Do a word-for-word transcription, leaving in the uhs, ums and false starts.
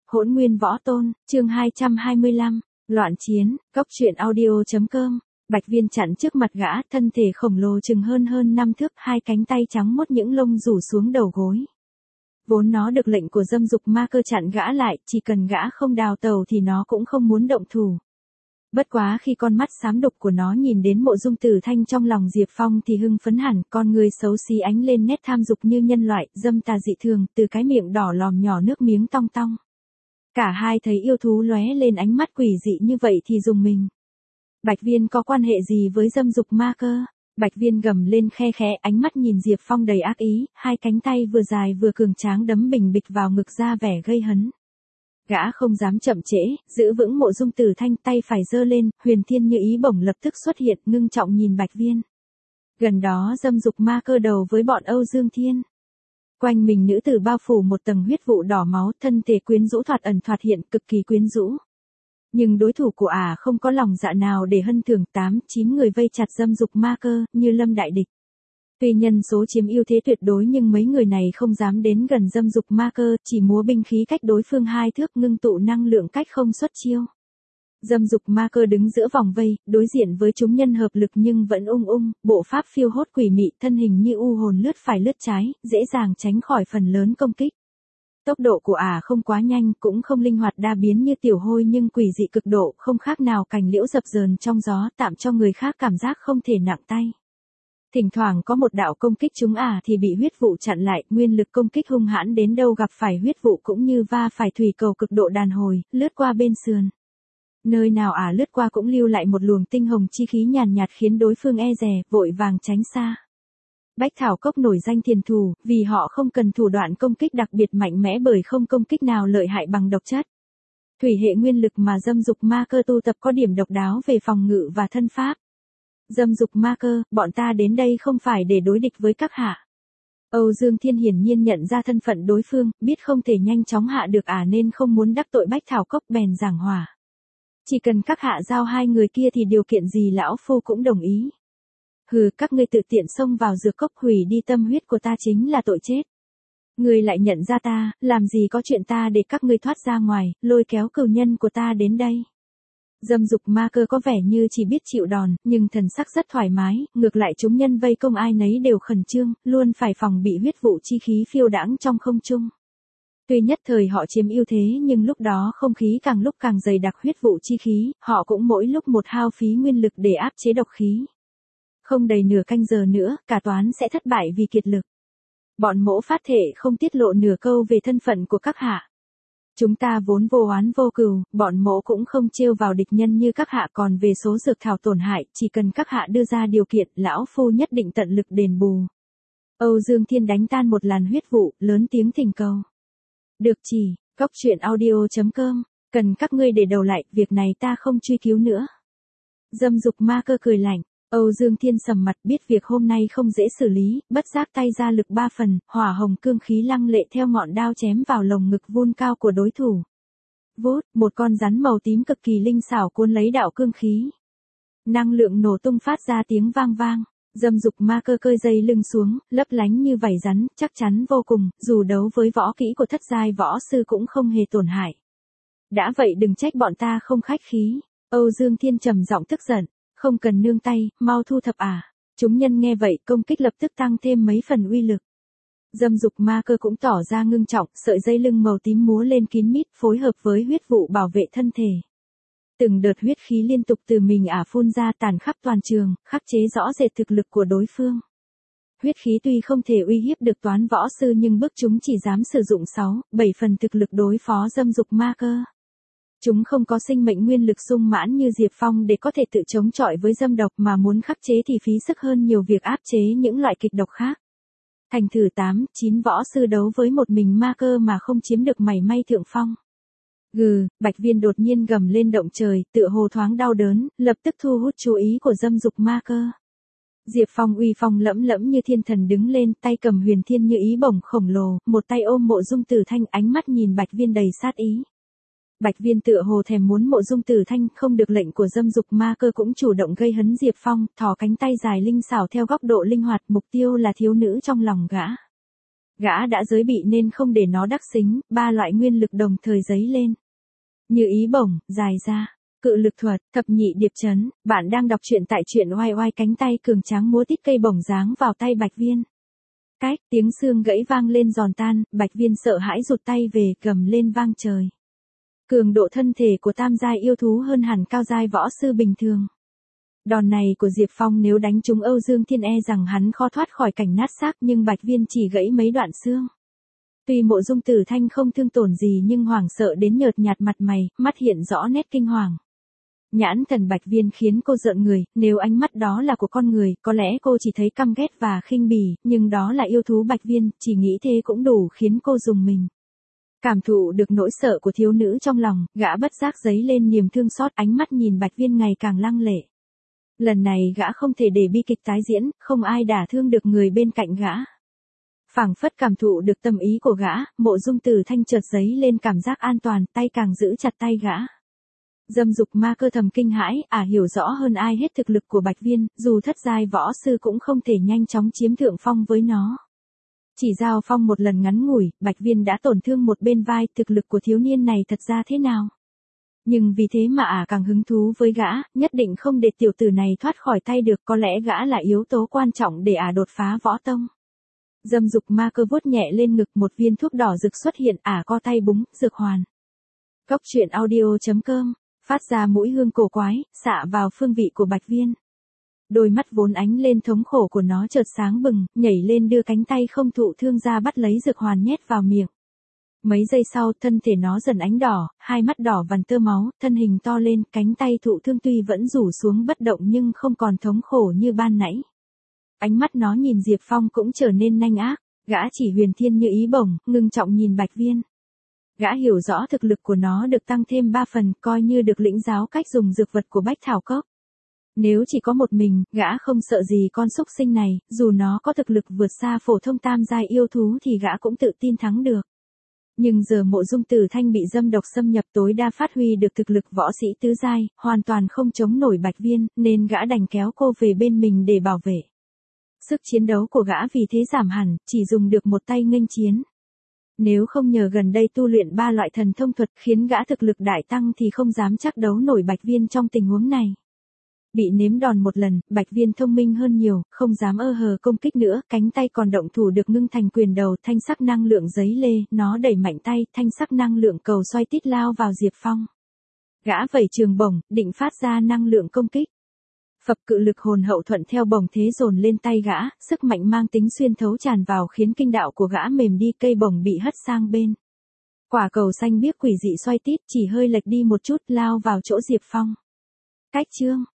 Hỗn Nguyên Võ Tôn, chương hai trăm hai mươi lăm, Loạn Chiến, Cốc truyện audio.com. Bạch Viên chặn trước mặt gã, thân thể khổng lồ chừng hơn hơn năm thước, hai cánh tay trắng mốt những lông rủ xuống đầu gối. Vốn nó được lệnh của dâm dục ma cơ chặn gã lại, chỉ cần gã không đào tàu thì nó cũng không muốn động thủ. Bất quá khi con mắt xám đục của nó nhìn đến Mộ Dung Tử Thanh trong lòng Diệp Phong thì hưng phấn hẳn, con người xấu xí ánh lên nét tham dục như nhân loại, dâm tà dị thường, từ cái miệng đỏ lòm nhỏ nước miếng tong tong. Cả hai thấy yêu thú lóe lên ánh mắt quỷ dị như vậy thì rùng mình. Bạch Viên có quan hệ gì với dâm dục ma cơ? Bạch Viên gầm lên khe khẽ, ánh mắt nhìn Diệp Phong đầy ác ý, hai cánh tay vừa dài vừa cường tráng đấm bình bịch vào ngực ra vẻ gây hấn. Gã không dám chậm trễ, giữ vững Mộ Dung Tử Thanh, tay phải giơ lên, huyền thiên như ý bổng lập tức xuất hiện, ngưng trọng nhìn Bạch Viên. Gần đó dâm dục ma cơ đầu với bọn Âu Dương Thiên. Quanh mình nữ tử bao phủ một tầng huyết vụ đỏ máu, thân thể quyến rũ thoạt ẩn thoạt hiện, cực kỳ quyến rũ. Nhưng đối thủ của ả à không có lòng dạ nào để hân thưởng, tám, chín người vây chặt dâm dục ma cơ, như lâm đại địch. Tuy nhân số chiếm ưu thế tuyệt đối nhưng mấy người này không dám đến gần dâm dục ma cơ, chỉ múa binh khí cách đối phương hai thước, ngưng tụ năng lượng cách không xuất chiêu. Dâm dục ma cơ đứng giữa vòng vây, đối diện với chúng nhân hợp lực nhưng vẫn ung ung, bộ pháp phiêu hốt quỷ mị, thân hình như u hồn lướt phải lướt trái, dễ dàng tránh khỏi phần lớn công kích. Tốc độ của ả à không quá nhanh, cũng không linh hoạt đa biến như tiểu hôi nhưng quỷ dị cực độ, không khác nào cành liễu dập dờn trong gió, tạm cho người khác cảm giác không thể nặng tay. Thỉnh thoảng có một đạo công kích chúng ả à thì bị huyết vụ chặn lại, nguyên lực công kích hung hãn đến đâu gặp phải huyết vụ cũng như va phải thủy cầu cực độ đàn hồi, lướt qua bên sườn. Nơi nào ả à lướt qua cũng lưu lại một luồng tinh hồng chi khí nhàn nhạt khiến đối phương e dè, vội vàng tránh xa. Bách Thảo Cốc nổi danh thiền thủ, vì họ không cần thủ đoạn công kích đặc biệt mạnh mẽ bởi không công kích nào lợi hại bằng độc chất. Thủy hệ nguyên lực mà dâm dục ma cơ tu tập có điểm độc đáo về phòng ngự và thân pháp. Dâm dục ma cơ, bọn ta đến đây không phải để đối địch với các hạ. Âu Dương Thiên hiển nhiên nhận ra thân phận đối phương, biết không thể nhanh chóng hạ được ả à nên không muốn đắc tội Bách Thảo Cốc bèn giảng hòa. Chỉ cần các hạ giao hai người kia thì điều kiện gì lão phu cũng đồng ý. Hừ, các ngươi tự tiện xông vào dược cốc hủy đi tâm huyết của ta chính là tội chết. Ngươi lại nhận ra ta, làm gì có chuyện ta để các ngươi thoát ra ngoài, lôi kéo cừu nhân của ta đến đây. Dâm dục ma cơ có vẻ như chỉ biết chịu đòn, nhưng thần sắc rất thoải mái, ngược lại chúng nhân vây công ai nấy đều khẩn trương, luôn phải phòng bị huyết vụ chi khí phiêu đãng trong không trung. Tuy nhất thời họ chiếm ưu thế nhưng lúc đó không khí càng lúc càng dày đặc huyết vụ chi khí, họ cũng mỗi lúc một hao phí nguyên lực để áp chế độc khí. Không đầy nửa canh giờ nữa, cả toán sẽ thất bại vì kiệt lực. Bọn Mỗ phát thể không tiết lộ nửa câu về thân phận của các hạ. Chúng ta vốn vô oán vô cừu, bọn Mỗ cũng không trêu vào địch nhân như các hạ, còn về số dược thảo tổn hại, chỉ cần các hạ đưa ra điều kiện, lão phu nhất định tận lực đền bù. Âu Dương Thiên đánh tan một làn huyết vụ, lớn tiếng thỉnh cầu. Được chỉ, Cốc truyện audio.com, cần các ngươi để đầu lại, việc này ta không truy cứu nữa. Dâm dục ma cơ cười lạnh. Âu Dương Thiên sầm mặt, biết việc hôm nay không dễ xử lý, bất giác tay ra lực ba phần, hỏa hồng cương khí lăng lệ theo ngọn đao chém vào lồng ngực vun cao của đối thủ. Vút, một con rắn màu tím cực kỳ linh xảo cuốn lấy đạo cương khí. Năng lượng nổ tung phát ra tiếng vang vang, dâm dục ma cơ cơi dây lưng xuống, lấp lánh như vảy rắn, chắc chắn vô cùng, dù đấu với võ kỹ của thất giai võ sư cũng không hề tổn hại. Đã vậy đừng trách bọn ta không khách khí. Âu Dương Thiên trầm giọng tức giận. Không cần nương tay, mau thu thập à. Chúng nhân nghe vậy công kích lập tức tăng thêm mấy phần uy lực. Dâm dục ma cơ cũng tỏ ra ngưng trọng, sợi dây lưng màu tím múa lên kín mít phối hợp với huyết vụ bảo vệ thân thể. Từng đợt huyết khí liên tục từ mình ả phun ra tàn khắp toàn trường, khắc chế rõ rệt thực lực của đối phương. Huyết khí tuy không thể uy hiếp được toán võ sư nhưng bức chúng chỉ dám sử dụng sáu, bảy phần thực lực đối phó dâm dục ma cơ. Chúng không có sinh mệnh nguyên lực sung mãn như Diệp Phong để có thể tự chống chọi với dâm độc mà muốn khắc chế thì phí sức hơn nhiều việc áp chế những loại kịch độc khác. Thành thử tám, chín võ sư đấu với một mình ma cơ mà không chiếm được mảy may thượng phong. Gừ, Bạch Viên đột nhiên gầm lên động trời, tựa hồ thoáng đau đớn, lập tức thu hút chú ý của dâm dục ma cơ. Diệp Phong uy phong lẫm lẫm như thiên thần đứng lên, tay cầm huyền thiên như ý bổng khổng lồ, một tay ôm Mộ Dung Tử Thanh, ánh mắt nhìn Bạch Viên đầy sát ý. Bạch Viên tựa hồ thèm muốn Mộ Dung Tử Thanh, không được lệnh của dâm dục ma cơ cũng chủ động gây hấn Diệp Phong, thò cánh tay dài linh xảo theo góc độ linh hoạt, mục tiêu là thiếu nữ trong lòng gã. Gã đã giới bị nên không để nó đắc xính, ba loại nguyên lực đồng thời giấy lên. Như ý bổng, dài ra, cự lực thuật, thập nhị điệp chấn, bạn đang đọc truyện tại truyện oai oai cánh tay cường tráng múa tít cây bổng giáng vào tay Bạch Viên. Cách, tiếng xương gãy vang lên giòn tan, Bạch Viên sợ hãi rụt tay về, gầm lên vang trời. Cường độ thân thể của tam giai yêu thú hơn hẳn cao giai võ sư bình thường. Đòn này của Diệp Phong nếu đánh trúng Âu Dương Thiên e rằng hắn khó thoát khỏi cảnh nát xác, nhưng Bạch Viên chỉ gãy mấy đoạn xương. Tuy Mộ Dung Tử Thanh không thương tổn gì nhưng hoảng sợ đến nhợt nhạt mặt mày, mắt hiện rõ nét kinh hoàng. Nhãn thần Bạch Viên khiến cô rợn người, nếu ánh mắt đó là của con người, có lẽ cô chỉ thấy căm ghét và khinh bỉ, nhưng đó là yêu thú Bạch Viên, chỉ nghĩ thế cũng đủ khiến cô rùng mình. Cảm thụ được nỗi sợ của thiếu nữ trong lòng, gã bất giác dấy lên niềm thương xót, ánh mắt nhìn Bạch Viên ngày càng lăng lệ. Lần này gã không thể để bi kịch tái diễn, không ai đả thương được người bên cạnh gã. Phảng phất cảm thụ được tâm ý của gã, Mộ Dung Tử Thanh chợt dấy lên cảm giác an toàn, tay càng giữ chặt tay gã. Dâm dục ma cơ thầm kinh hãi, ả hiểu rõ hơn ai hết thực lực của Bạch Viên, dù thất giai võ sư cũng không thể nhanh chóng chiếm thượng phong với nó. Chỉ giao phong một lần ngắn ngủi, Bạch Viên đã tổn thương một bên vai, thực lực của thiếu niên này thật ra thế nào? Nhưng vì thế mà ả càng hứng thú với gã, nhất định không để tiểu tử này thoát khỏi tay được, có lẽ gã là yếu tố quan trọng để ả đột phá võ tông. Dâm dục ma cơ vuốt nhẹ lên ngực, một viên thuốc đỏ rực xuất hiện, ả co tay búng, dược hoàn. Cốc truyện audio chấm com, phát ra mũi hương cổ quái, xạ vào phương vị của Bạch Viên. Đôi mắt vốn ánh lên thống khổ của nó chợt sáng bừng, nhảy lên đưa cánh tay không thụ thương ra bắt lấy dược hoàn nhét vào miệng. Mấy giây sau, thân thể nó dần ánh đỏ, hai mắt đỏ vằn tơ máu, thân hình to lên, cánh tay thụ thương tuy vẫn rủ xuống bất động nhưng không còn thống khổ như ban nãy. Ánh mắt nó nhìn Diệp Phong cũng trở nên nanh ác, gã chỉ huyền thiên như ý bổng, ngưng trọng nhìn Bạch Viên. Gã hiểu rõ thực lực của nó được tăng thêm ba phần, coi như được lĩnh giáo cách dùng dược vật của Bách Thảo Cốc. Nếu chỉ có một mình, gã không sợ gì con súc sinh này, dù nó có thực lực vượt xa phổ thông tam giai yêu thú thì gã cũng tự tin thắng được. Nhưng giờ Mộ Dung Tử Thanh bị dâm độc xâm nhập, tối đa phát huy được thực lực võ sĩ tứ giai, hoàn toàn không chống nổi Bạch Viên, nên gã đành kéo cô về bên mình để bảo vệ. Sức chiến đấu của gã vì thế giảm hẳn, chỉ dùng được một tay nghênh chiến. Nếu không nhờ gần đây tu luyện ba loại thần thông thuật khiến gã thực lực đại tăng thì không dám chắc đấu nổi Bạch Viên trong tình huống này. Bị nếm đòn một lần, Bạch Viên thông minh hơn nhiều, không dám ơ hờ công kích nữa, cánh tay còn động thủ được ngưng thành quyền đầu, thanh sắc năng lượng giấy lê, nó đẩy mạnh tay, thanh sắc năng lượng cầu xoay tít lao vào Diệp Phong. Gã vẩy trường bổng, định phát ra năng lượng công kích. Phập cự lực hồn hậu thuận theo bổng thế dồn lên tay gã, sức mạnh mang tính xuyên thấu tràn vào khiến kinh đạo của gã mềm đi, cây bổng bị hất sang bên. Quả cầu xanh biếc quỷ dị xoay tít, chỉ hơi lệch đi một chút lao vào chỗ Diệp Phong. Cách chương